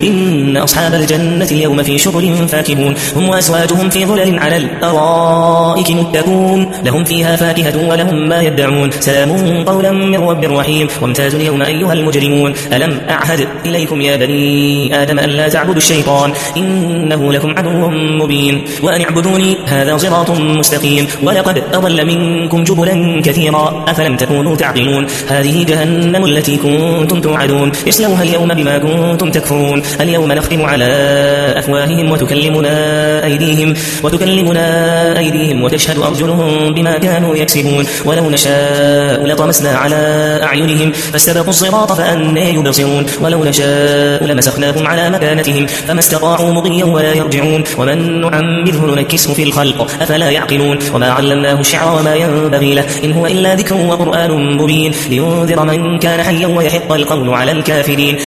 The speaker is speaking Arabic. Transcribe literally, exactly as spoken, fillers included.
إن أصحاب الجنة اليوم في شغل فاكهون هم وأزواجهم في ظلل على الأرائك متكئون لهم فيها فاكهة ولهم ما يدعون سلام قولا من رب رحيم وامتازوا اليوم أيها المجرمون ألم أعهد إليكم يا بني آدم ألا تعبدوا الشيطان إنه لكم عدو مبين وأن اعبدوني هذا صراط مستقيم ولقد أضل منكم جبلا كثيرا أفلم تكونوا تعقلون هذه جهنم التي كنتم توعدون اصلوها اليوم بما كنتم تكفرون اليوم نختم على أفواههم وتكلمنا أيديهم وتكلمنا أيديهم وتشهد أرجلهم بما كانوا يكسبون ولو نشاء لطمسنا على أعينهم فاستبقوا الصراط فأنى يبصرون ولو نشاء لمسخناهم على مكانتهم فما استطاعوا مضيا ولا يرجعون ومن نعمره ننكسه في الخلق أفلا يعقلون وما علمناه الشعر وما ينبغي له إن هو إلا ذكر وقرآن مبين لينذر من كان حيا ويحق القول على الكافرين